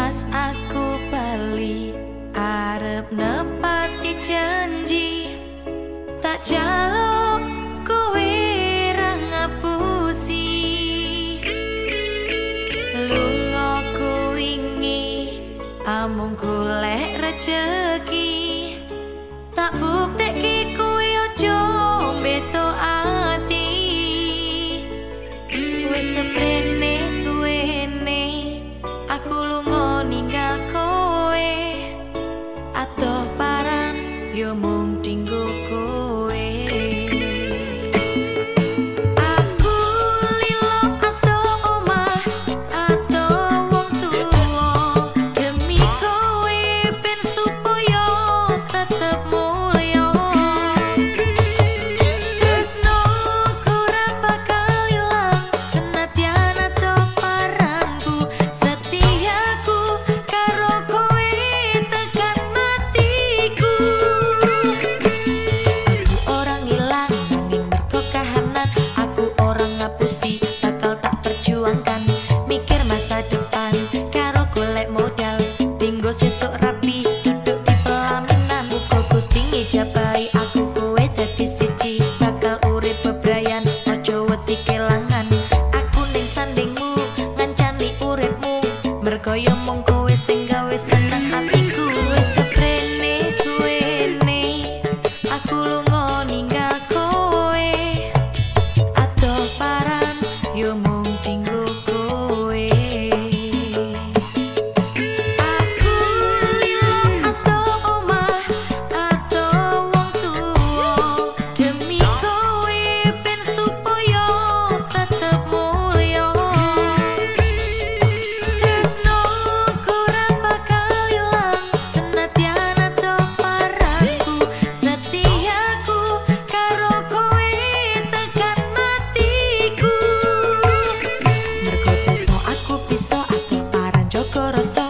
Pas aku bali arep nepati janji, tak jaluk kowe ra ngapusi. Lunga ku wingi amung golek rejeki, tak buktekke kowe aja beto ati. Wis seprene suwene aku lunga ninggal kowe, atoh parang yo mung dinggo kowe. Aku lilo atoh omah atoh wong tuwa, demi kowe ben supaya tetep mulya. Tresnoku ora bakal ilang senadyan atoh parangku, setiaku karo kowe tekan matiku. Aku orang ilang nanging mergo kahanan, aku orang ngapusi bakal tak perjuangkan. Mikir masa depan karo golek modal, dinggo sesuk rapi duduk di pelaminan. Muga Gusti ngijabahi aku kowe dadi siji, bakal urip bebrayan aja wedi kelangan. Aku ning sandingmu ngancani uripmu, mergo yo mung kowe sing gawe seneng atiku. Wis seprene suwene aku lunga ninggal kowe, atoh paran yo mung dinggo kowe. Aku lilo atoh omah atoh wong tuwa, demi kowe ben supaya tetep mulya. Tresnoku ora bakal ilang senadyan atoh parangku, setiaku karo kowe tekan matiku. Mergo tresno aku bisa atoh parang jaga rasa,